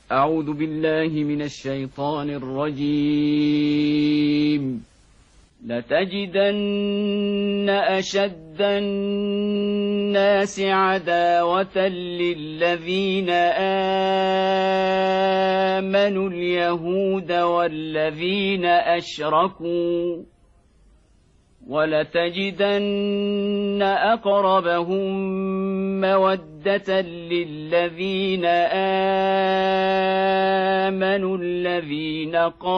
أعوذ بالله من الشيطان الرجيم. لتجدن أشد الناس عداوة للذين آمنوا اليهود والذين أشركوا ولتجدن أقربهم مودة للذين آمنوا الذين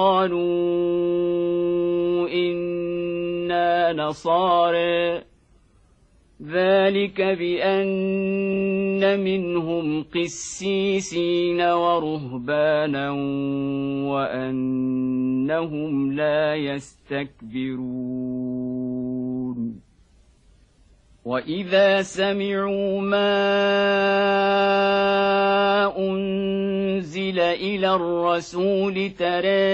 قالوا إنا نصارى ذلك بأن منهم قسيسين ورهبانا وأنهم لا يستكبرون وإذا سمعوا ما أنزل إلى الرسول ترى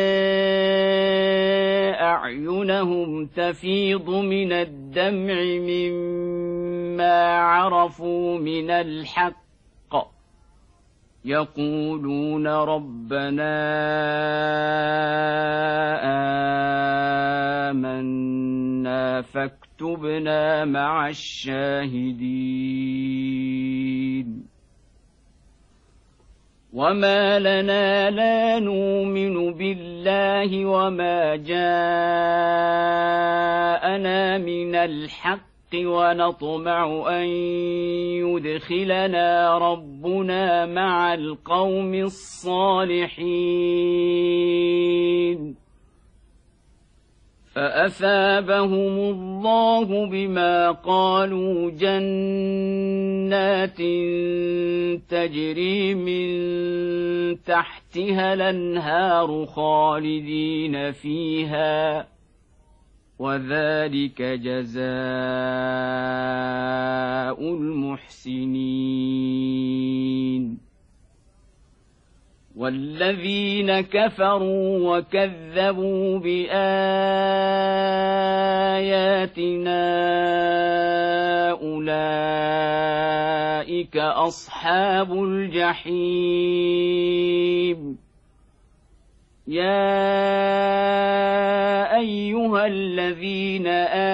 أعينهم تفيض من الدمع مما عرفوا من الحق يقولون ربنا آمنا فاكتبنا مع الشاهدين وما لنا لا نؤمن بالله وما جاءنا من الحق ونطمع أن يدخلنا ربنا مع القوم الصالحين فأثابهم الله بما قالوا جنات تجري من تحتها الأنهار خالدين فيها وذلك جزاء المحسنين والذين كفروا وكذبوا بآياتنا أولئك أصحاب الجحيم يا أيها الذين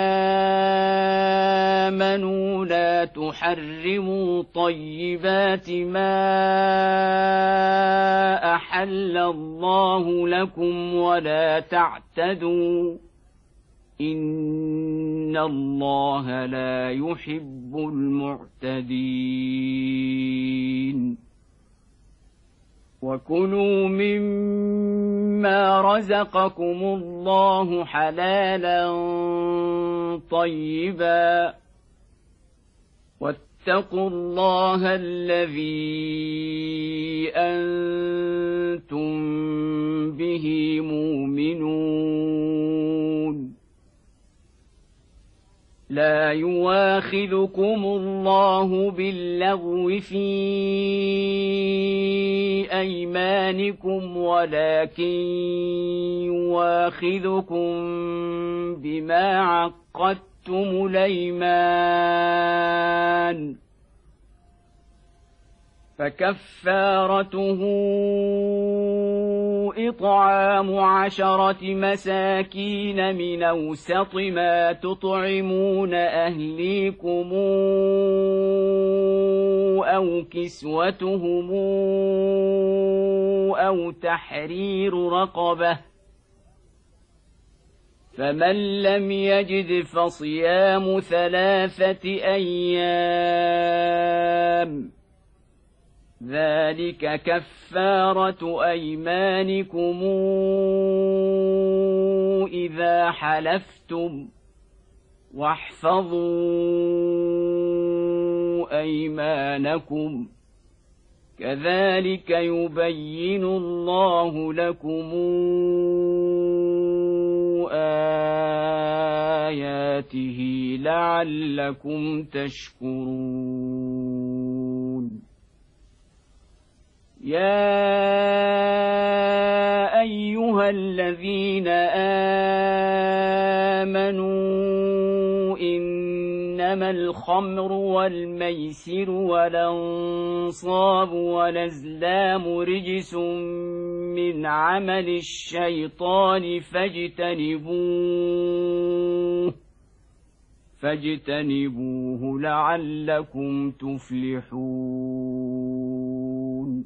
آمنوا لا تحرموا طيبات ما أحل الله لكم ولا تعتدوا إن الله لا يحب المعتدين وكلوا مما رزقكم الله حلالا طيبا واتقوا الله الذي أنتم به مؤمنون لا يواخذكم الله باللغو في أيمانكم ولكن يواخذكم بما عقدتم الأيمان فكفارته إطعام 10 مساكين من أوسط ما تطعمون أهليكم أو كسوتهم أو تحرير رقبة فمن لم يجد فصيام 3 أيام ذلك كفارة أيمانكم إذا حلفتم واحفظوا أيمانكم كذلك يبين الله لكم آياته لعلكم تشكرون يا أيها الذين آمنوا إنما الخمر والميسر والأنصاب والأزلام رجس من عمل الشيطان فاجتنبوه لعلكم تفلحون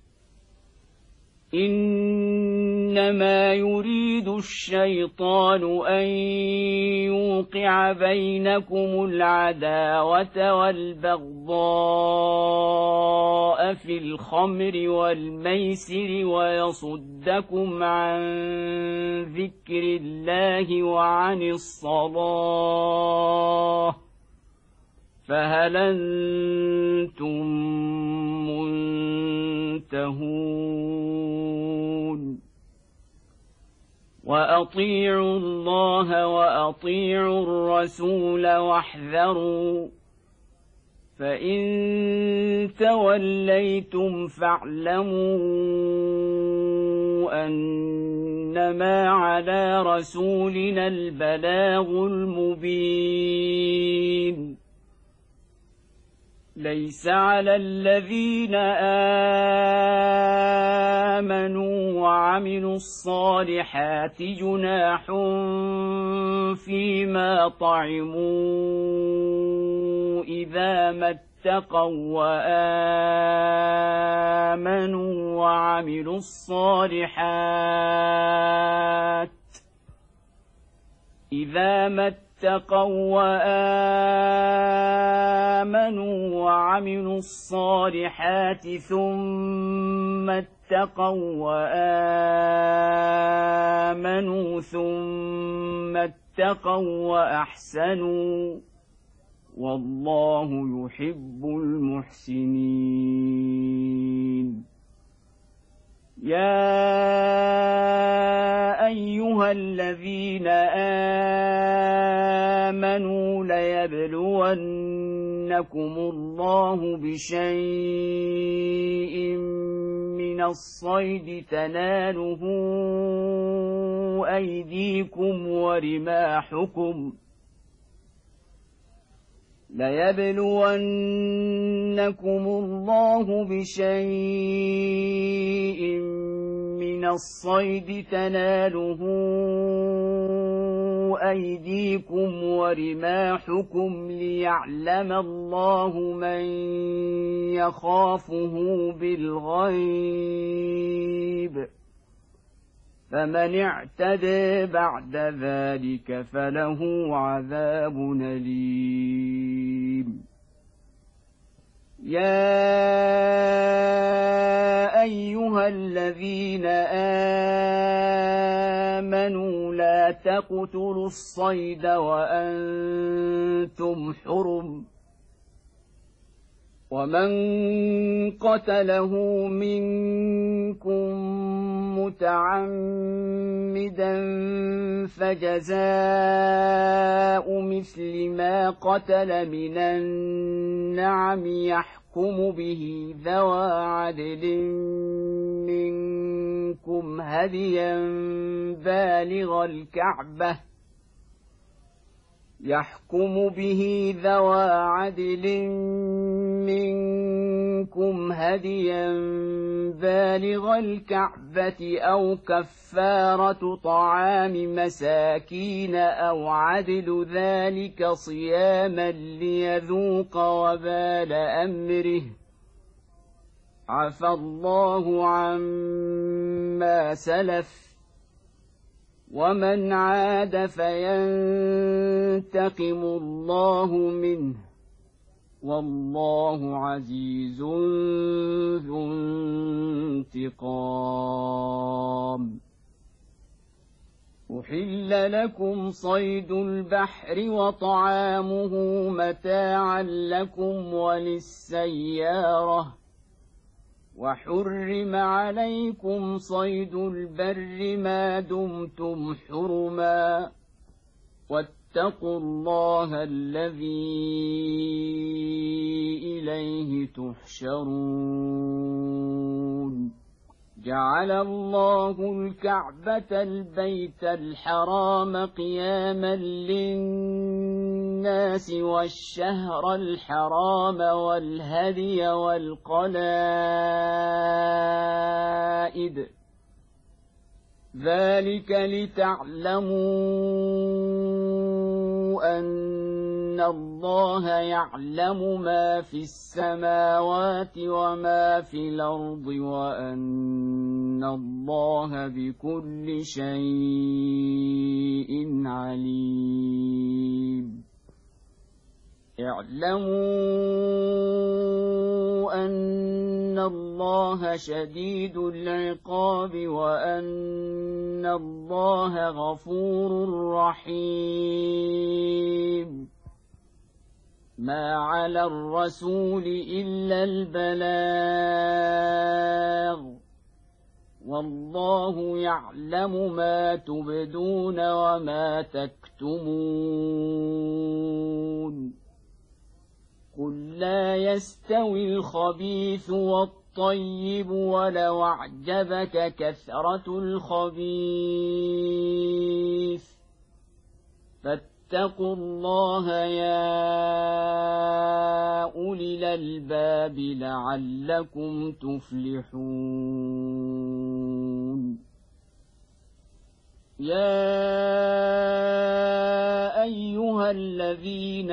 إنما يريد الشيطان أن يوقع بينكم العداوة والبغضاء في الخمر والميسر ويصدكم عن ذكر الله وعن الصلاة فهل أنتم منتهون وأطيعوا الله وأطيعوا الرسول واحذروا فإن توليتم فاعلموا أنما على رسولنا البلاغ المبين ليس على الذين آمنوا وعملوا الصالحات جناح فيما طعموا إذا ما اتقوا وآمنوا وعملوا الصالحات إذا ما اتقوا وآمنوا وعملوا الصالحات ثم اتقوا وآمنوا ثم اتقوا وأحسنوا والله يحب المحسنين يا أيها الذين آمنوا ليبلونكم الله بشيء من الصيد تناله أيديكم ورماحكم ليبلونكم الله بشيء من الصيد تناله أيديكم ورماحكم ليعلم الله من يخافه بالغيب فمن اعتدى بعد ذلك فله عذاب أليم يا أيها الذين آمنوا لا تقتلوا الصيد وأنتم حرم ومن قتله منكم متعمدا فجزاء مثل ما قتل من النعم يحكم به ذوى عدل منكم هديا بالغ الكعبة يحكم به ذوى عدل منكم هديا بالغ الكعبة أو كفارة طعام مساكين أو عدل ذلك صياما ليذوق وبال أمره عفى الله عما سلف ومن عاد فينتقم الله منه والله عزيز ذو انتقام أحل لكم صيد البحر وطعامه متاعا لكم وللسيارة وحرم عليكم صيد البر ما دمتم حرما واتقوا الله الذي إليه تحشرون جعل الله الكعبة البيت الحرام قياما للناس الناس والشهر الحرام والهدي والقلائد ذلك لتعلموا أن الله يعلم ما في السماوات وما في الأرض وأن الله بكل شيء عليم اعلموا أن الله شديد العقاب وأن الله غفور رحيم ما على الرسول إلا البلاغ والله يعلم ما تبدون وما تكتمون قل لا يستوي الخبيث والطيب ولو أعجبك كثرة الخبيث فاتقوا الله يا أولي الألباب لعلكم تفلحون يا أيها الذين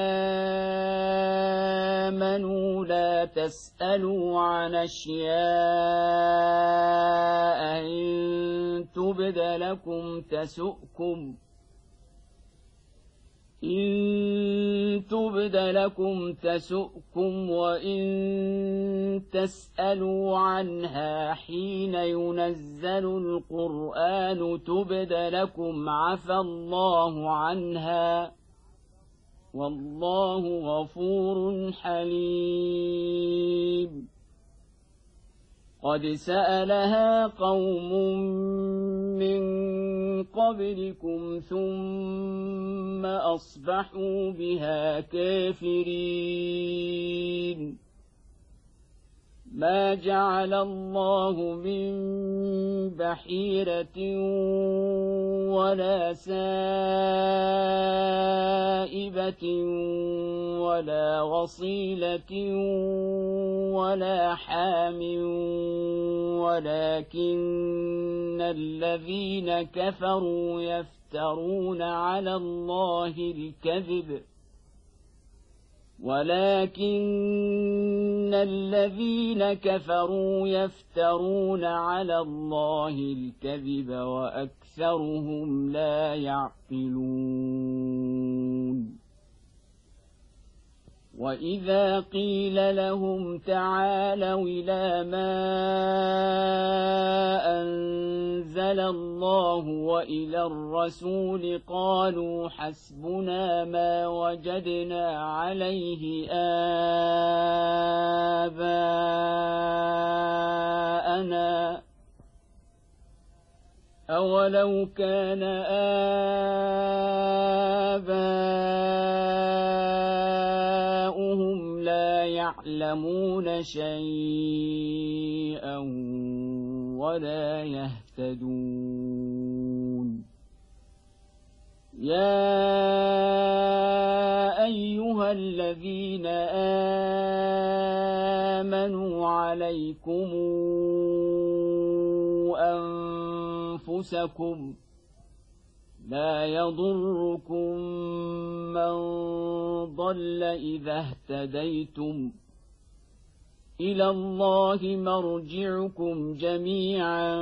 آمنوا لا تسألوا عن أشياء إن تبد لكم تسؤكم وإن تسألوا عنها حين ينزل القرآن تبد لكم عفى الله عنها والله غفور حليم قد سألها قوم من قبلكم ثم أصبحوا بها كافرين ما جعل الله من بحيرة ولا سائبة ولا وصيلة ولا حام ولكن الذين كفروا يفترون على الله الكذب وأكثرهم لا يعقلون وإذا قيل لهم تعالوا إلى ما أنزل الله وإلى الرسول قالوا حسبنا ما وجدنا عليه آباءنا أولو كان آباؤهم لا يعلمون شيئا ولا يهتدون يا أيها الذين آمنوا عليكم أنفسكم لا يضركم من ضل إذا اهتديتم إلى الله مرجعكم جميعا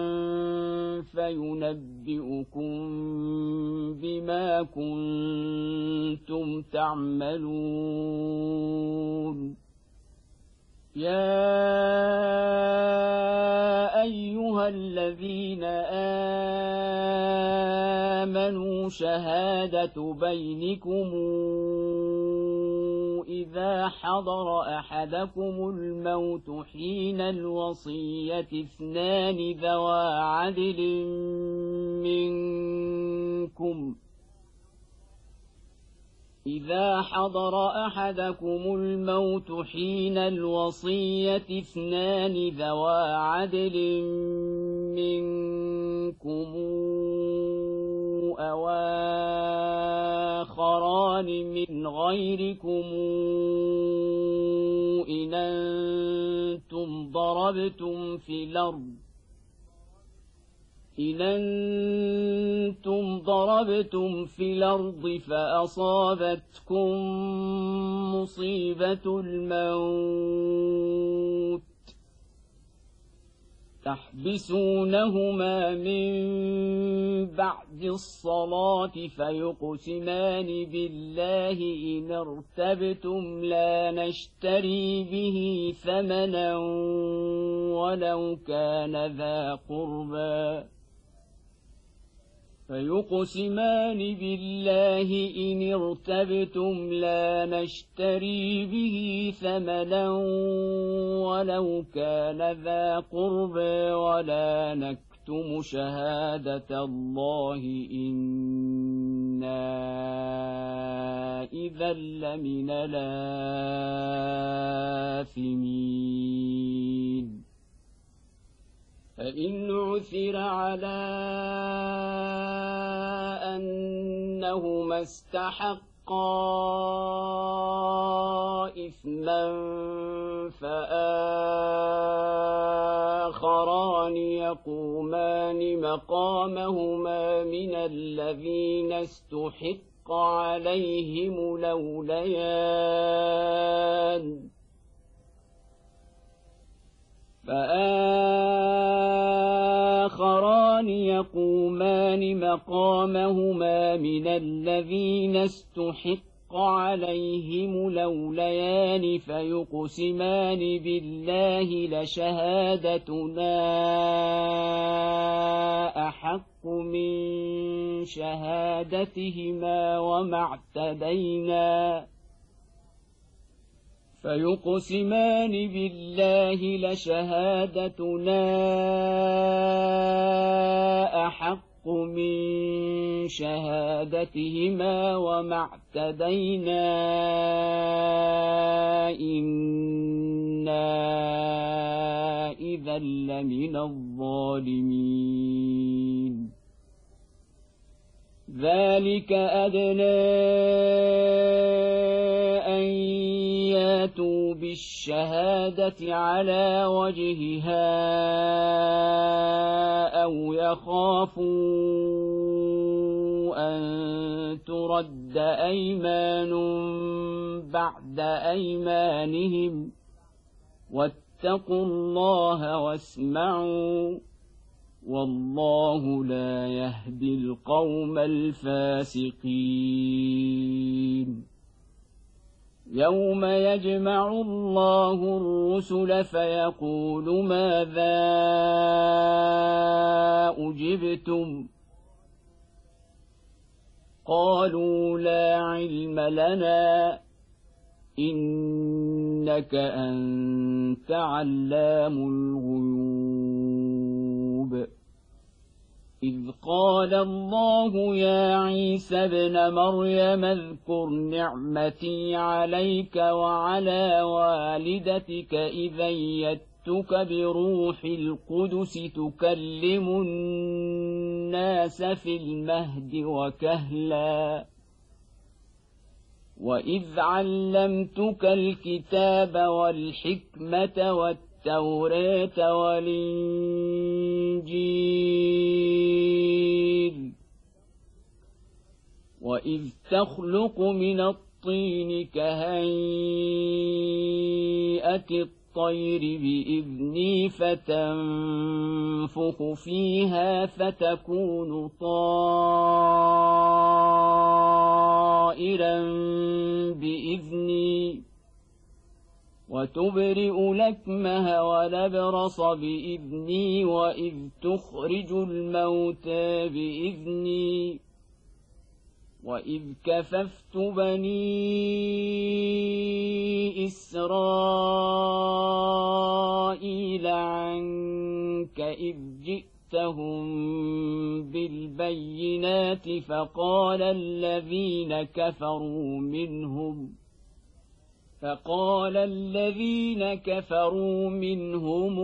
فينبئكم بما كنتم تعملون يا أيها الذين آمنوا شهادة بينكم إذا حضر أحدكم الموت حين الوصية اثنان ذوى عدل منكم إذا حضر أحدكم الموت حين الوصية اثنان ذوى عدل منكم أو آخران من غيركم إن أنتم ضربتم في الأرض فأصابتكم مصيبة الموت تحبسونهما من بعد الصلاة فيقسمان بالله إن ارتبتم لا نشتري به ثمنا ولو كان ذا قربى ولا نكتم شهادة الله إنا إذا لمن الآثمين فإن عثر على أنهما استحقا إثما فآخران يقومان مقامهما من الذين استحق عليهم الأوليان فآخران يقومان مقامهما من الذين استحق عليهم الأوليان فيقسمان بالله لشهادتنا أحق من شهادتهما وما اعتدينا إنا إذا لمن الظالمين ذلك أدنى أن ياتوا بالشهادة على وجهها أو يخافوا أن ترد أيمان بعد أيمانهم واتقوا الله واسمعوا والله لا يهدي القوم الفاسقين يوم يجمع الله الرسل فيقول ماذا أجبتم قالوا لا علم لنا إنك أنت علام الغيوب إذ قال الله يا عيسى ابن مريم اذكر نعمتي عليك وعلى والدتك إذ أيدتك بروح القدس تكلم الناس في المهد وكهلا وإذ علمتك الكتاب والحكمة والتوراة والإنجيل وإذ تخلق من الطين كهيئة الطير بإذني فتنفخ فيها فتكون طائرا بإذني وتبرئ الأكمه والأبرص بإذني وإذ تخرج الموتى بإذني وإذ كففت بني إسرائيل عنك إذ جئتهم بالبينات فقال الذين كفروا منهم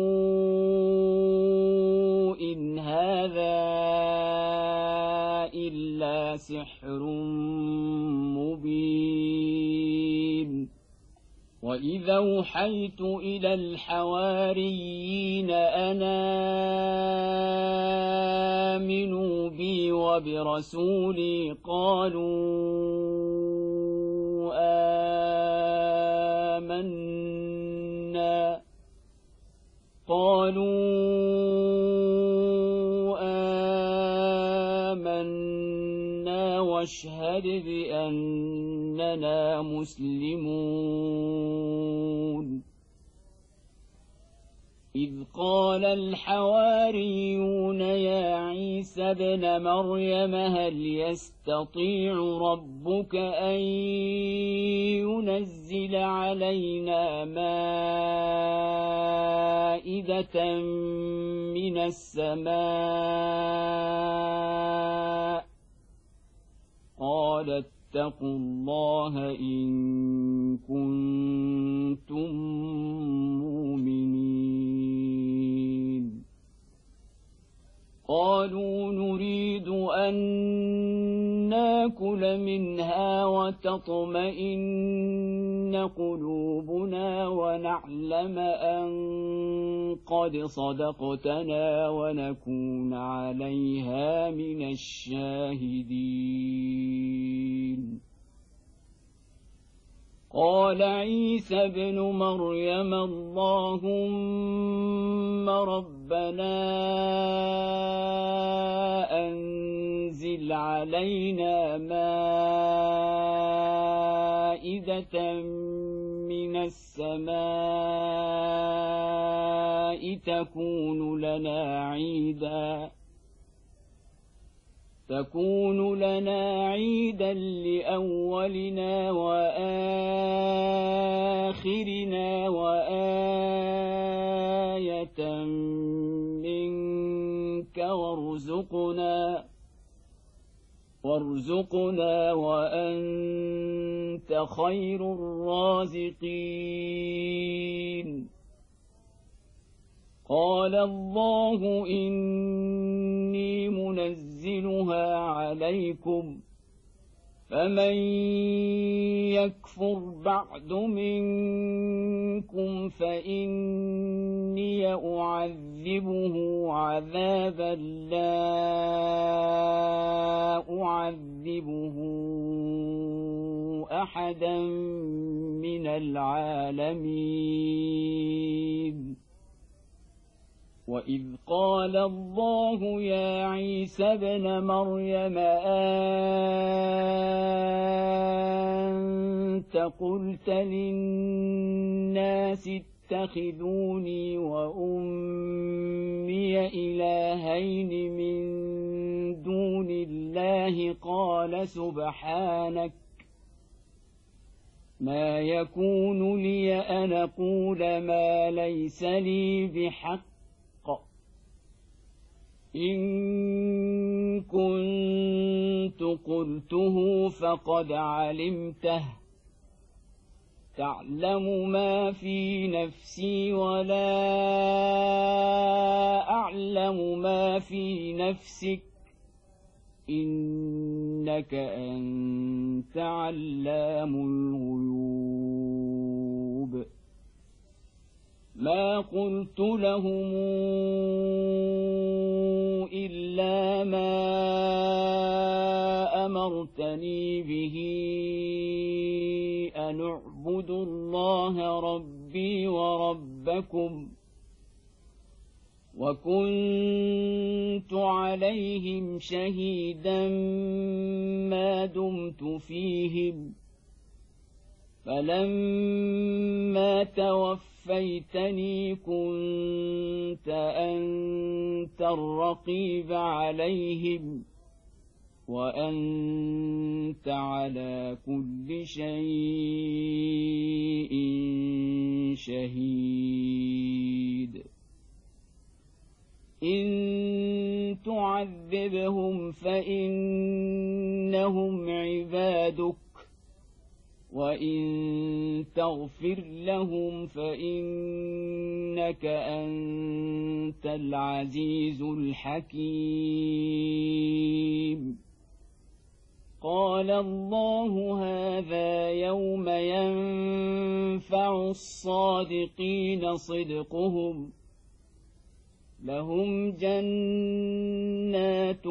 إن هذا إلا سحر مبين وإذا أوحيت إلى الحواريين أن آمنوا بي وبرسولي آمنا واشهد بأننا مسلمون إذ قال الحواريون يا عيسى ابن مريم هل يستطيع ربك أن ينزل علينا مائدة من السماء قال اتقوا الله إن كنتم مؤمنين قالوا نريد أن ناكل منها وتطمئن قلوبنا ونعلم أن قد صدقتنا ونكون عليها من الشاهدين قال عيسى ابن مريم اللهم ربنا أنزل علينا مائدة من السماء تكون لنا عيدا لأولنا وآخرنا وآية منك وارزقنا وأنت خير الرازقين قال الله إني منزلها عليكم فمن يكفر بعد منكم فإني أعذبه عذابا لا أعذبه أحدا من العالمين وإذ قال الله يا عيسى ابن مريم أنت قلت للناس اتخذوني وأمي إلهين من دون الله قال سبحانك ما يكون لي أن أقول ما ليس لي بحق إن كنت قلته فقد علمته تعلم ما في نفسي ولا أعلم ما في نفسك إنك أنت علام الغيوب ما قلت لهم إلا ما أمرتني به أن اعبدوا الله ربي وربكم وكنت عليهم شهيدا ما دمت فيهم فلما توفيتني كنت أنت الرقيب عليهم وأنت على كل شيء شهيد إن تعذبهم فإنهم عبادك وإن تغفر لهم فإنك أنت العزيز الحكيم قال الله هذا يوم ينفع الصادقين صدقهم لهم جنات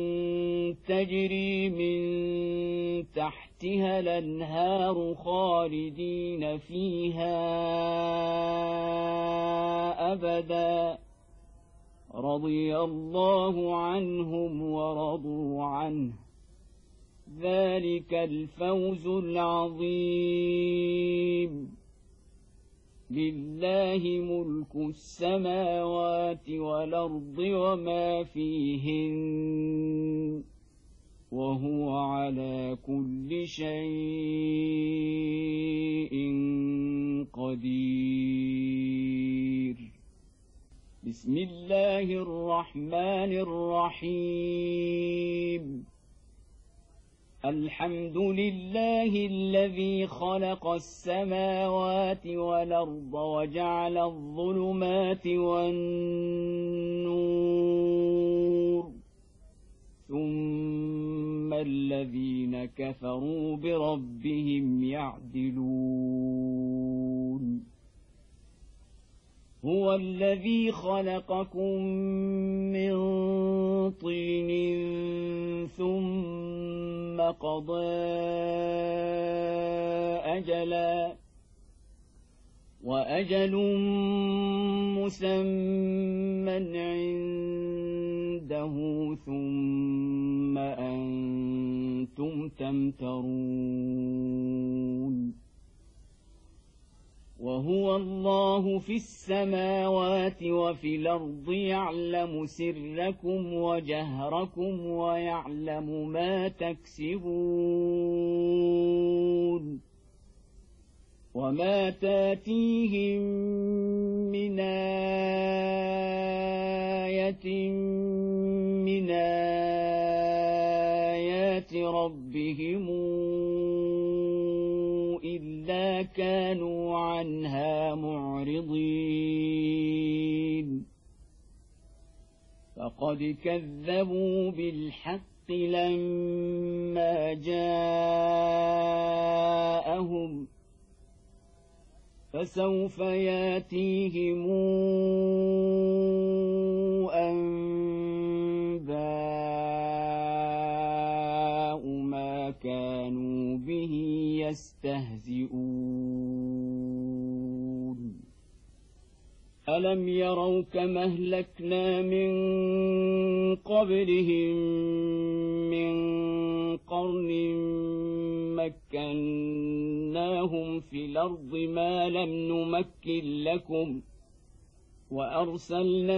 تجري من تحتها الأنهار خالدين فيها أبدا رضي الله عنهم ورضوا عنه ذلك الفوز العظيم لله ملك السماوات والأرض وما فيهن وهو على كل شيء قدير بسم الله الرحمن الرحيم الحمد لله الذي خلق السماوات والأرض وجعل الظلمات والنور ثم الذين كفروا بربهم يعدلون هو الذي خلقكم من طين ثم قضى أجلا وأجل مسمى عنده ثم أنتم تمترون وهو الله في السماوات وفي الأرض يعلم سركم وجهركم ويعلم ما تكسبون وما تاتيهم من آية من آيات ربهم إلا كانوا عنها معرضين فقد كذبوا بالحق لما جاءهم فسوف ياتيهم أنباء ما كانوا به يستهزئون ألم يروا كما أهلكنا من قبلهم من قرن مكناهم في الأرض ما لم نمكن لكم وأرسلنا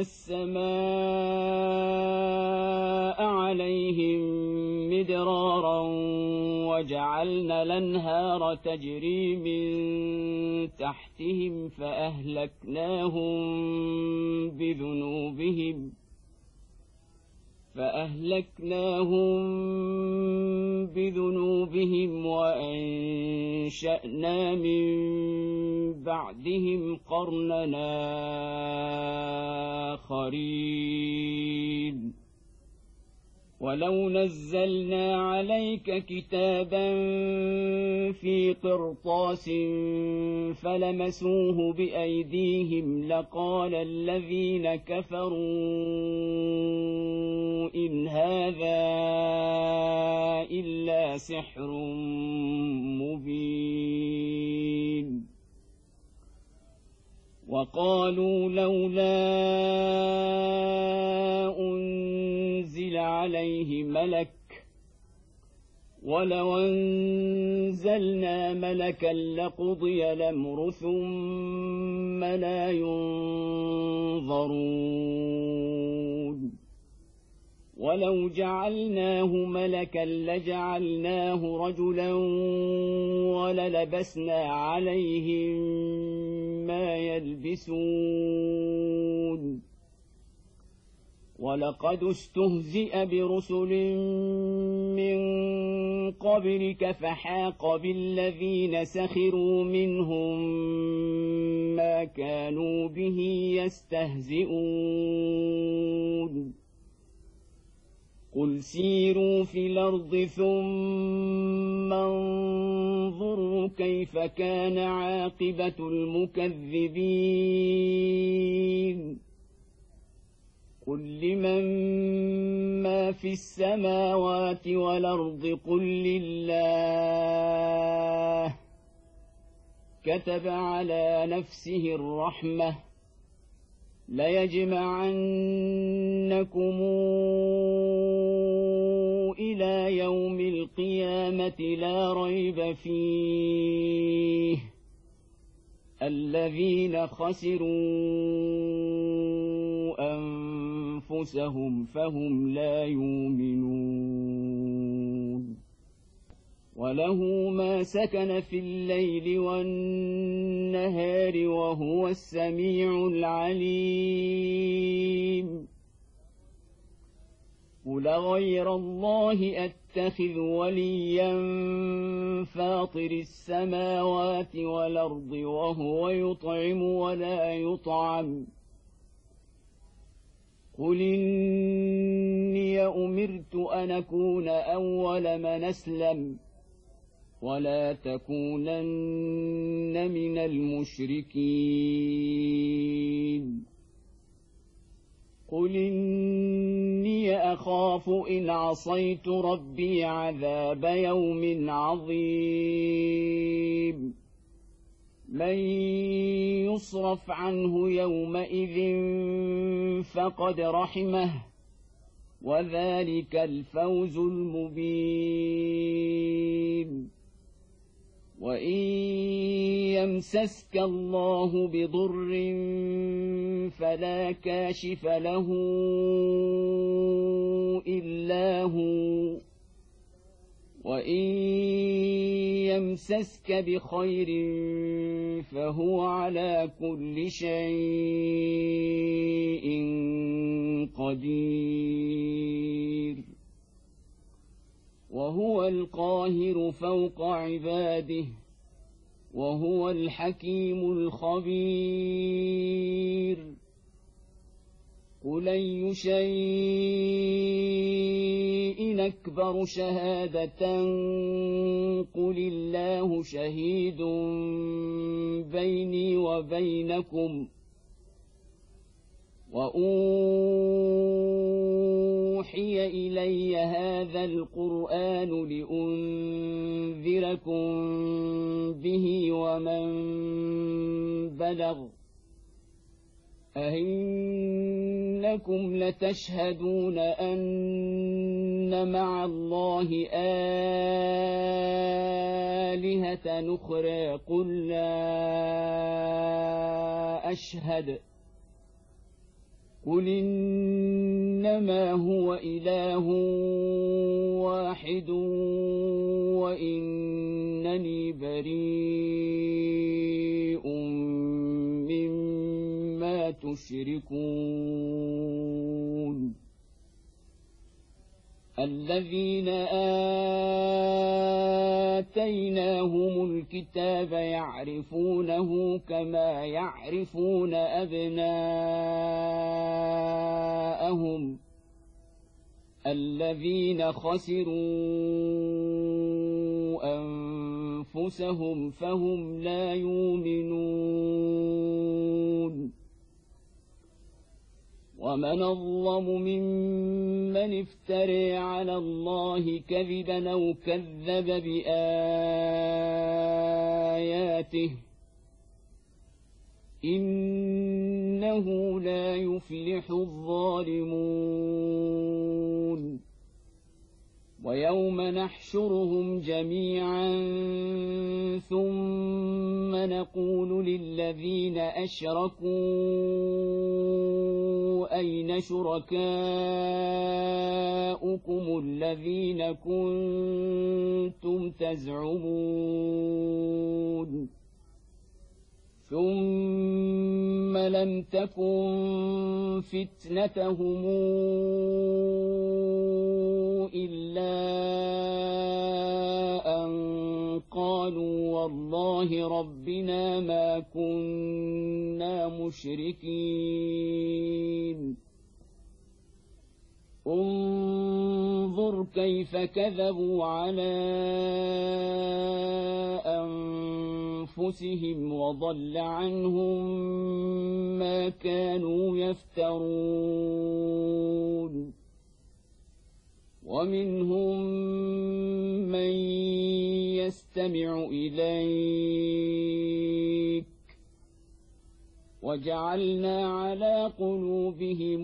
السماء عليهم مدرارا وجعلنا الأنهار تجري من تحتهم فأهلكناهم بذنوبهم وأنشأنا من بعدهم قرننا آخرين ولو نزلنا عليك كتابا في قرطاس فلمسوه بأيديهم لقال الذين كفروا إن هذا إلا سحر مبين وقالوا لولا أنزل عليه ملك ولو أنزلنا ملكا لقضي الأمر ثم لا ينظرون ولو جعلناه ملكا لجعلناه رجلا وللبسنا عليهم ما يلبسون ولقد استهزئ برسل من قبلك فحاق بالذين سخروا منهم ما كانوا به يستهزئون قل قل سيروا في الأرض ثم انظروا كيف كان عاقبة المكذبين قل لمن ما في السماوات والأرض قل لله كتب على نفسه الرحمة ليجمعنكم إلى يوم القيامة لا ريب فيه الذين خسروا أنفسهم فهم لا يؤمنون وله ما سكن في الليل والنهار وهو السميع العليم قل غير الله أتخذ وليا فاطر السماوات والأرض وهو يطعم ولا يطعم قل إني أمرت أن أكون أول من أسلم ولا تكونن من المشركين قل إني أخاف إن عصيت ربي عذاب يوم عظيم من يصرف عنه يومئذ فقد رحمه وذلك الفوز المبين وإن يمسسك الله بضر فلا كاشف له إلا هو وإن يمسسك بخير فهو على كل شيء قدير وهو القاهر فوق عباده وهو الحكيم الخبير قل أي شيء أكبر شهادة قل الله شهيد بيني وبينكم وأوحي إلي هذا القرآن لأنذركم به ومن بلغ أئنكم لتشهدون أن مع الله آلهة أخرى قل لا أشهد قل إنما هو إله واحد وإنني بريء مما تشركون الذين آتيناهم الكتاب يعرفونه كما يعرفون أبناءهم الذين خسروا أنفسهم فهم لا يؤمنون ومن أظلم ممن افترى على الله كذبا أو كذب بآياته إنه لا يفلح الظالمون ويوم نحشرهم جميعا ثم نقول للذين أشركوا أين شركاؤكم الذين كنتم تزعمون ثم لم تكن فتنتهم إلا أن قالوا والله ربنا ما كنا مشركين انظر كيف كذبوا على أنفسهم وضل عنهم ما كانوا يفترون ومنهم من يستمع إليك وجعلنا على قلوبهم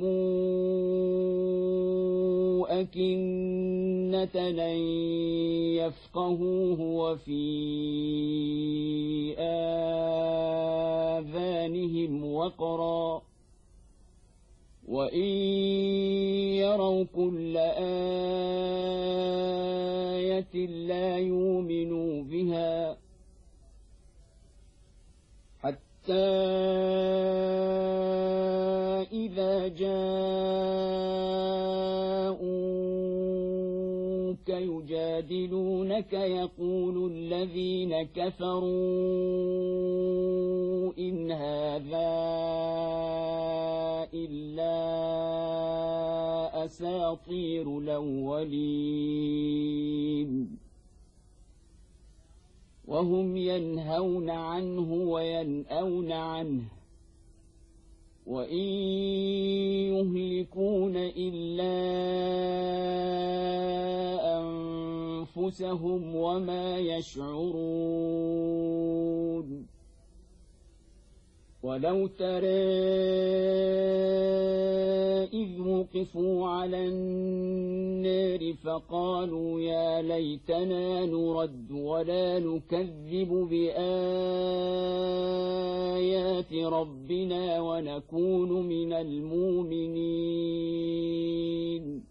أكنة أن يفقهوه وفي آذانهم وقرا وإن يروا كل آية لا يؤمنوا بها حتى إذا جاءوك يجادلونك يقول الذين كفروا إن هذا إلا أساطير الأولين وهم ينهون عنه وينأون عنه وإن يهلكون إلا أنفسهم وما يشعرون ولو ترى إذ وقفوا على النار فقالوا يا ليتنا نرد ولا نكذب بآيات ربنا ونكون من المؤمنين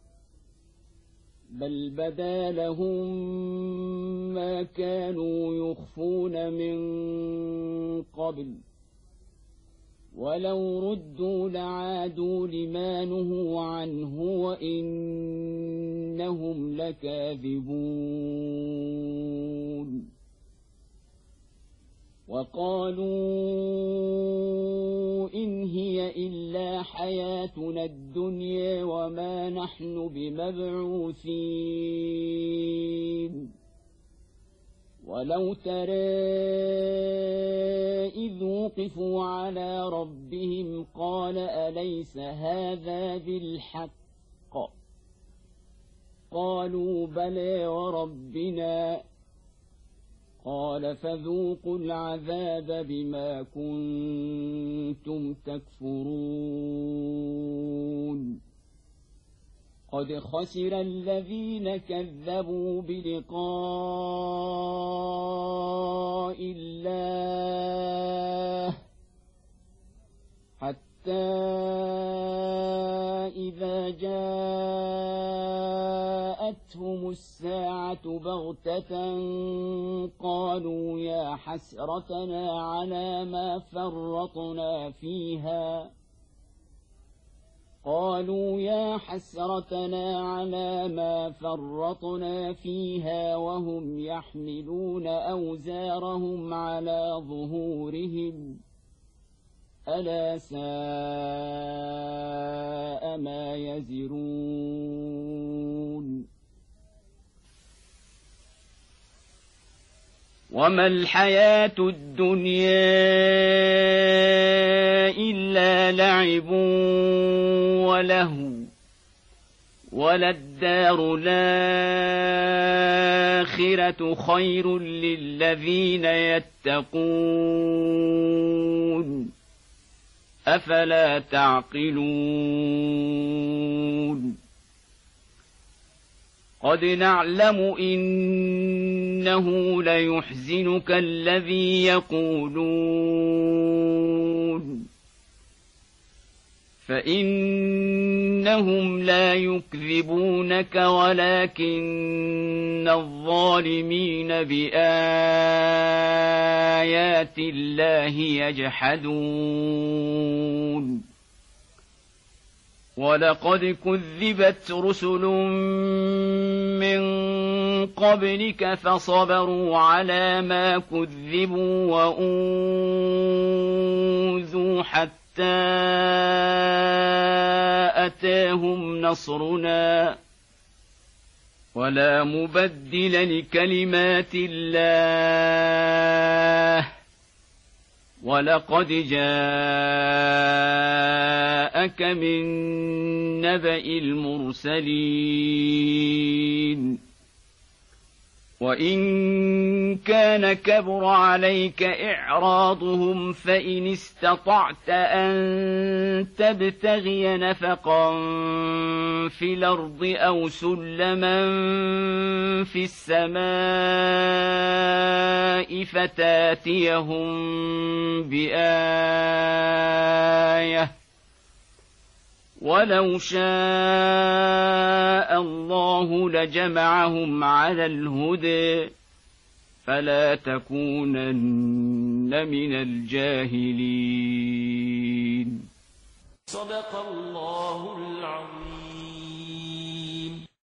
بل بدا لهم ما كانوا يخفون من قبل ولو ردوا لعادوا لما نهوا عنه وإنهم لكاذبون وقالوا إن هي إلا حياتنا الدنيا وما نحن بمبعوثين ولو ترى إذ وقفوا على ربهم قال أليس هذا بالحق قالوا بلى وربنا قال فذوقوا العذاب بما كنتم تكفرون قد خسر الذين كذبوا بلقاء الله حتى إذا جاءتهم الساعة بغتة قالوا يا حسرتنا على ما فرطنا فيها وهم يحملون أوزارهم على ظهورهم ألا ساء ما يزرون وما الحياة الدنيا إلا لعب وله وللدار الآخرة خير للذين يتقون أفلا تعقلون قد نعلم إنه ليحزنك الذي يقولون فإنهم لا يكذبونك ولكن الظالمين بآيات الله يجحدون ولقد كذبت رسل من قبلك فصبروا على ما كذبوا وأوذوا حتى أتاهم نصرنا ولا مبدل لكلمات الله ولقد جاءك من نبأ المرسلين وإن كان كبر عليك إعراضهم فإن استطعت أن تبتغي نفقا في الأرض أو سلما في السماء فتاتيهم بآية ولو شاء الله لجمعهم على الهدى فلا تكونن من الجاهلين. صدق الله العظيم.